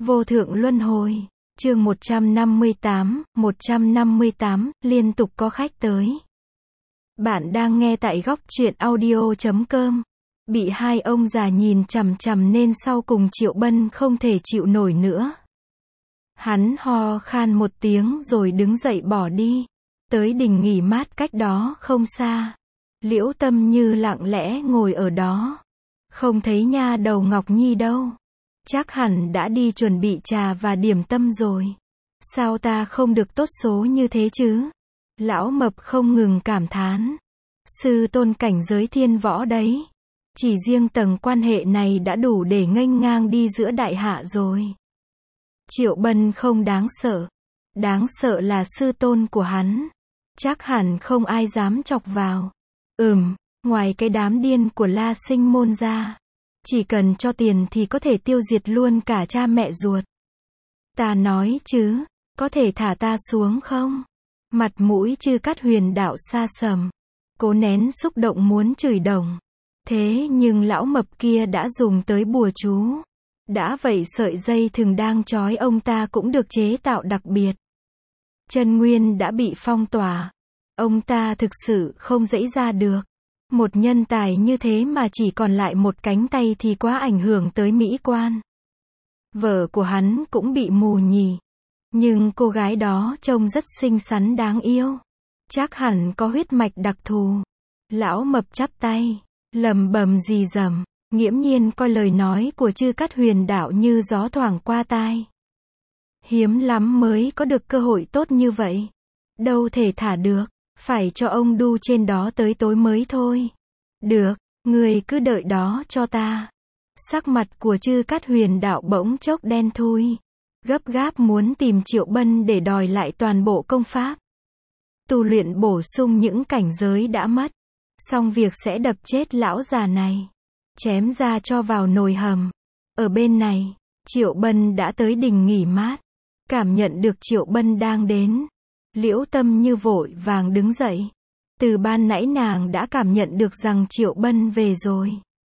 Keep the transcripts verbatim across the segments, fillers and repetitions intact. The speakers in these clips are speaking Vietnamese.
Vô thượng luân hồi. Chương một trăm năm mươi tám, một trăm năm mươi tám, liên tục có khách tới. Bạn đang nghe tại góc truyện audio chấm com. Bị hai ông già nhìn chằm chằm nên sau cùng Triệu Bân không thể chịu nổi nữa. Hắn ho khan một tiếng rồi đứng dậy bỏ đi. Tới đình nghỉ mát cách đó không xa. Liễu Tâm Như lặng lẽ ngồi ở đó. Không thấy nha đầu Ngọc Nhi đâu. Chắc hẳn đã đi chuẩn bị trà và điểm tâm rồi. Sao ta không được tốt số như thế chứ? Lão Mập không ngừng cảm thán. Sư tôn cảnh giới thiên võ đấy. Chỉ riêng tầng quan hệ này đã đủ để nghênh ngang đi giữa đại hạ rồi. Triệu Bân không đáng sợ. Đáng sợ là sư tôn của hắn. Chắc hẳn không ai dám chọc vào. Ừm, ngoài cái đám điên của La Sinh Môn ra. Chỉ cần cho tiền thì có thể tiêu diệt luôn cả cha mẹ ruột. Ta nói chứ, có thể thả ta xuống không? Mặt mũi Chư Cát Huyền Đạo xa sầm. Cố nén xúc động muốn chửi đồng. Thế nhưng lão mập kia đã dùng tới bùa chú. Đã vậy sợi dây thừng đang trói ông ta cũng được chế tạo đặc biệt. Chân nguyên đã bị phong tỏa. Ông ta thực sự không giãy ra được. Một nhân tài như thế mà chỉ còn lại một cánh tay thì quá ảnh hưởng tới mỹ quan. Vợ của hắn cũng bị mù nhì. Nhưng cô gái đó trông rất xinh xắn đáng yêu. Chắc hẳn có huyết mạch đặc thù. Lão Mập chắp tay, lầm bầm rì rầm, nghiễm nhiên coi lời nói của Chư Cát Huyền Đạo như gió thoảng qua tai. Hiếm lắm mới có được cơ hội tốt như vậy. Đâu thể thả được. Phải cho ông đu trên đó tới tối mới thôi. Được, người cứ đợi đó cho ta. Sắc mặt của Chư Cát Huyền Đạo bỗng chốc đen thui. Gấp gáp muốn tìm Triệu Bân để đòi lại toàn bộ công pháp. Tu luyện bổ sung những cảnh giới đã mất. Xong việc sẽ đập chết lão già này. Chém ra cho vào nồi hầm. Ở bên này, Triệu Bân đã tới đình nghỉ mát. Cảm nhận được Triệu Bân đang đến. Liễu Tâm Như vội vàng đứng dậy. Từ ban nãy nàng đã cảm nhận được rằng Triệu Bân về rồi.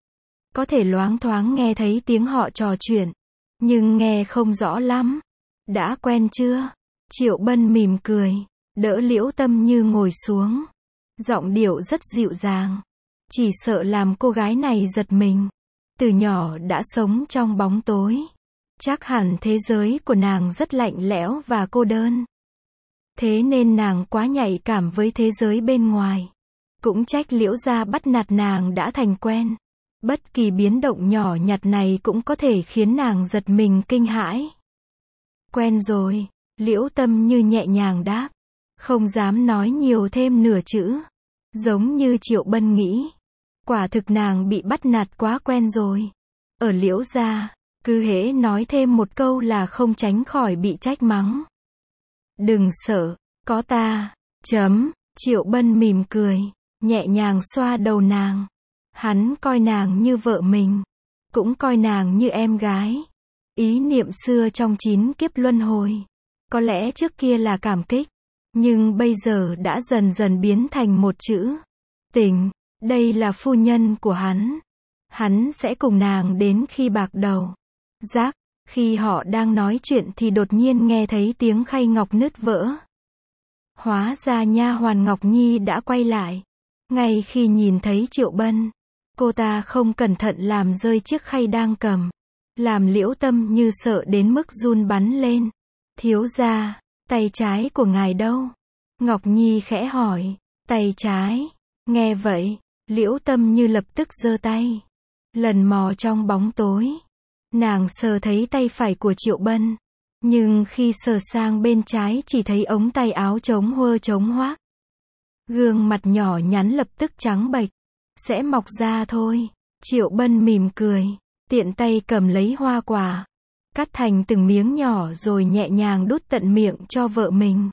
Có thể loáng thoáng nghe thấy tiếng họ trò chuyện. Nhưng nghe không rõ lắm. Đã quen chưa? Triệu Bân mỉm cười. Đỡ Liễu Tâm Như ngồi xuống. Giọng điệu rất dịu dàng. Chỉ sợ làm cô gái này giật mình. Từ nhỏ đã sống trong bóng tối. Chắc hẳn thế giới của nàng rất lạnh lẽo và cô đơn. Thế nên nàng quá nhạy cảm với thế giới bên ngoài. Cũng trách Liễu gia bắt nạt nàng đã thành quen. Bất kỳ biến động nhỏ nhặt này cũng có thể khiến nàng giật mình kinh hãi. Quen rồi, Liễu Tâm Như nhẹ nhàng đáp. Không dám nói nhiều thêm nửa chữ. Giống như Triệu Bân nghĩ. Quả thực nàng bị bắt nạt quá quen rồi. Ở Liễu gia, cứ hễ nói thêm một câu là không tránh khỏi bị trách mắng. Đừng sợ, có ta. Chấm, Triệu Bân mỉm cười, nhẹ nhàng xoa đầu nàng. Hắn coi nàng như vợ mình, cũng coi nàng như em gái. Ý niệm xưa trong chín kiếp luân hồi. Có lẽ trước kia là cảm kích, nhưng bây giờ đã dần dần biến thành một chữ. Tình, đây là phu nhân của hắn. Hắn sẽ cùng nàng đến khi bạc đầu. Giác. Khi họ đang nói chuyện thì đột nhiên nghe thấy tiếng khay ngọc nứt vỡ. Hóa ra nha hoàn Ngọc Nhi đã quay lại. Ngay khi nhìn thấy Triệu Bân, cô ta không cẩn thận làm rơi chiếc khay đang cầm. Làm Liễu Tâm Như sợ đến mức run bắn lên. Thiếu gia, tay trái của ngài đâu? Ngọc Nhi khẽ hỏi. Tay trái. Nghe vậy, Liễu Tâm Như lập tức giơ tay. Lần mò trong bóng tối. Nàng sờ thấy tay phải của Triệu Bân. Nhưng khi sờ sang bên trái chỉ thấy ống tay áo trống huơ trống hoác. Gương mặt nhỏ nhắn lập tức trắng bệch. Sẽ mọc ra thôi. Triệu Bân mỉm cười. Tiện tay cầm lấy hoa quả. Cắt thành từng miếng nhỏ rồi nhẹ nhàng đút tận miệng cho vợ mình.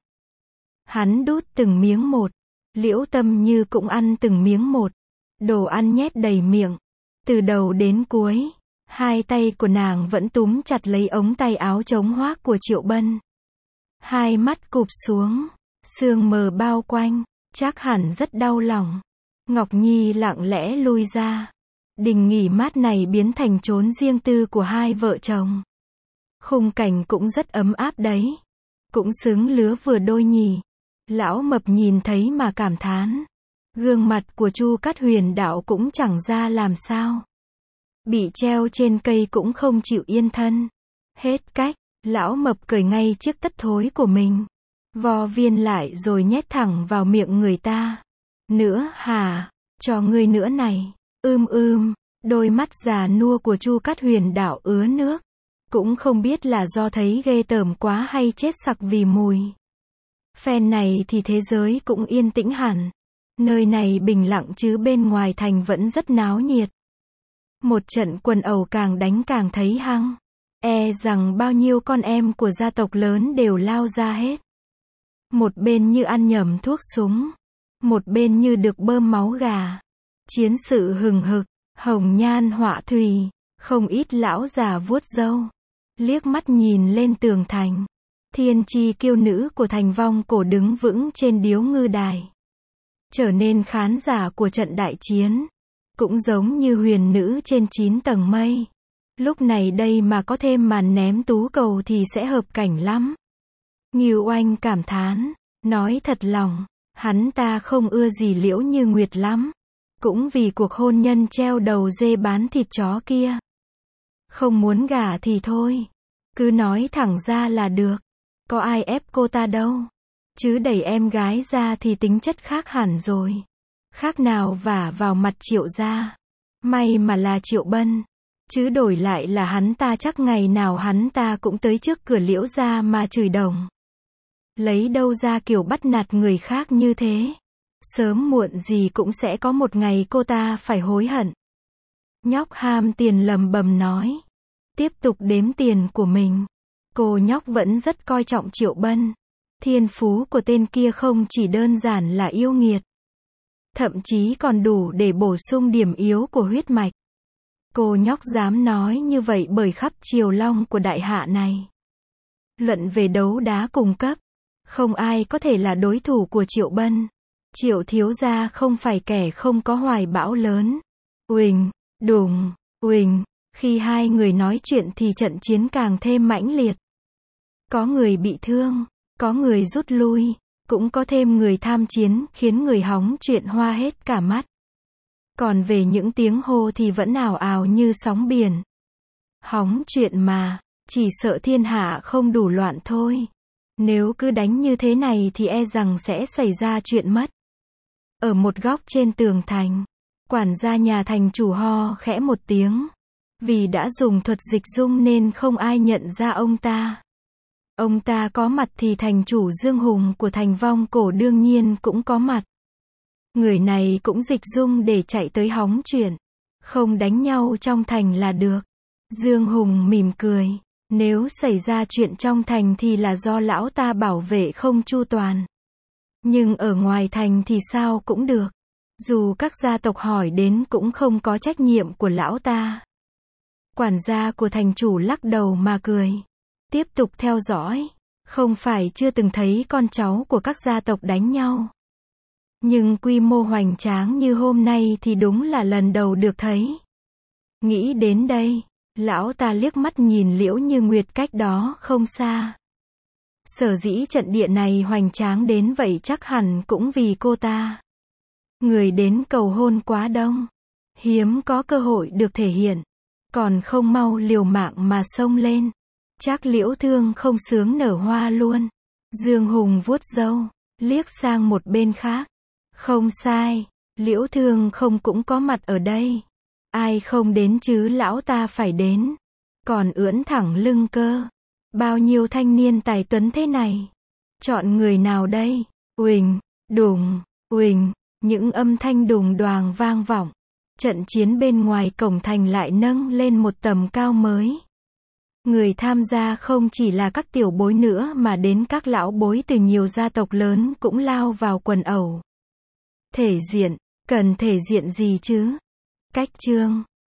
Hắn đút từng miếng một. Liễu Tâm Như cũng ăn từng miếng một. Đồ ăn nhét đầy miệng. Từ đầu đến cuối. Hai tay của nàng vẫn túm chặt lấy ống tay áo trống hoác của Triệu Bân. Hai mắt cụp xuống. Sương mờ bao quanh. Chắc hẳn rất đau lòng. Ngọc Nhi lặng lẽ lui ra. Đình nghỉ mát này biến thành chốn riêng tư của hai vợ chồng. Khung cảnh cũng rất ấm áp đấy. Cũng xứng lứa vừa đôi nhỉ. Lão Mập nhìn thấy mà cảm thán. Gương mặt của Chu Cát Huyền đạo cũng chẳng ra làm sao. Bị treo trên cây cũng không chịu yên thân. Hết cách, Lão Mập cởi ngay chiếc tất thối của mình. Vo viên lại rồi nhét thẳng vào miệng người ta. Nữa hả? Cho ngươi nữa này. Ưm ưm, đôi mắt già nua của Chu Cát Huyền đạo ứa nước. Cũng không biết là do thấy ghê tởm quá hay chết sặc vì mùi. Phen này thì thế giới cũng yên tĩnh hẳn. Nơi này bình lặng chứ bên ngoài thành vẫn rất náo nhiệt. Một trận quần ẩu càng đánh càng thấy hăng. E rằng bao nhiêu con em của gia tộc lớn đều lao ra hết. Một bên như ăn nhầm thuốc súng. Một bên như được bơm máu gà. Chiến sự hừng hực, hồng nhan họa thủy. Không ít lão già vuốt râu. Liếc mắt nhìn lên tường thành. Thiên chi kiêu nữ của thành Vong Cổ đứng vững trên điếu ngư đài. Trở nên khán giả của trận đại chiến. Cũng giống như huyền nữ trên chín tầng mây. Lúc này đây mà có thêm màn ném tú cầu thì sẽ hợp cảnh lắm. Ngưu Oanh cảm thán. Nói thật lòng, hắn ta không ưa gì Liễu Như Nguyệt lắm. Cũng vì cuộc hôn nhân treo đầu dê bán thịt chó kia. Không muốn gả thì thôi. Cứ nói thẳng ra là được. Có ai ép cô ta đâu. Chứ đẩy em gái ra thì tính chất khác hẳn rồi. Khác nào vả vào mặt Triệu gia. May mà là Triệu Bân. Chứ đổi lại là hắn ta chắc ngày nào hắn ta cũng tới trước cửa Liễu gia mà chửi đồng. Lấy đâu ra kiểu bắt nạt người khác như thế. Sớm muộn gì cũng sẽ có một ngày cô ta phải hối hận. Nhóc ham tiền lầm bầm nói. Tiếp tục đếm tiền của mình. Cô nhóc vẫn rất coi trọng Triệu Bân. Thiên phú của tên kia không chỉ đơn giản là yêu nghiệt. Thậm chí còn đủ để bổ sung điểm yếu của huyết mạch. Cô nhóc dám nói như vậy bởi khắp Triều Long của đại hạ này. Luận về đấu đá cùng cấp. Không ai có thể là đối thủ của Triệu Bân. Triệu thiếu gia không phải kẻ không có hoài bão lớn. Uỳnh, đùng, uỳnh. Khi hai người nói chuyện thì trận chiến càng thêm mãnh liệt. Có người bị thương, có người rút lui, cũng có thêm người tham chiến khiến người hóng chuyện hoa hết cả mắt. Còn về những tiếng hô thì vẫn ào ào như sóng biển. Hóng chuyện mà, chỉ sợ thiên hạ không đủ loạn thôi. Nếu cứ đánh như thế này thì e rằng sẽ xảy ra chuyện mất. Ở một góc trên tường thành, quản gia nhà thành chủ ho khẽ một tiếng. Vì đã dùng thuật dịch dung nên không ai nhận ra ông ta. Ông ta có mặt thì thành chủ Dương Hùng của thành Vong Cổ đương nhiên cũng có mặt. Người này cũng dịch dung để chạy tới hóng chuyện. Không đánh nhau trong thành là được. Dương Hùng mỉm cười. Nếu xảy ra chuyện trong thành thì là do lão ta bảo vệ không chu toàn. Nhưng ở ngoài thành thì sao cũng được. Dù các gia tộc hỏi đến cũng không có trách nhiệm của lão ta. Quản gia của thành chủ lắc đầu mà cười. Tiếp tục theo dõi. Không phải chưa từng thấy con cháu của các gia tộc đánh nhau. Nhưng quy mô hoành tráng như hôm nay thì đúng là lần đầu được thấy. Nghĩ đến đây, lão ta liếc mắt nhìn Liễu Như Nguyệt cách đó không xa. Sở dĩ trận địa này hoành tráng đến vậy chắc hẳn cũng vì cô ta. Người đến cầu hôn quá đông. Hiếm có cơ hội được thể hiện. Còn không mau liều mạng mà xông lên. Chắc Liễu Thương không sướng nở hoa luôn. Dương Hùng vuốt râu, liếc sang một bên khác. Không sai, Liễu Thương không cũng có mặt ở đây. Ai không đến chứ lão ta phải đến. Còn ưỡn thẳng lưng cơ. Bao nhiêu thanh niên tài tuấn thế này. Chọn người nào đây? Uỳnh, đùng, uỳnh. Những âm thanh đùng đoàng vang vọng. Trận chiến bên ngoài cổng thành lại nâng lên một tầm cao mới. Người tham gia không chỉ là các tiểu bối nữa mà đến các lão bối từ nhiều gia tộc lớn cũng lao vào quần ẩu. Thể diện, cần thể diện gì chứ? Cách chương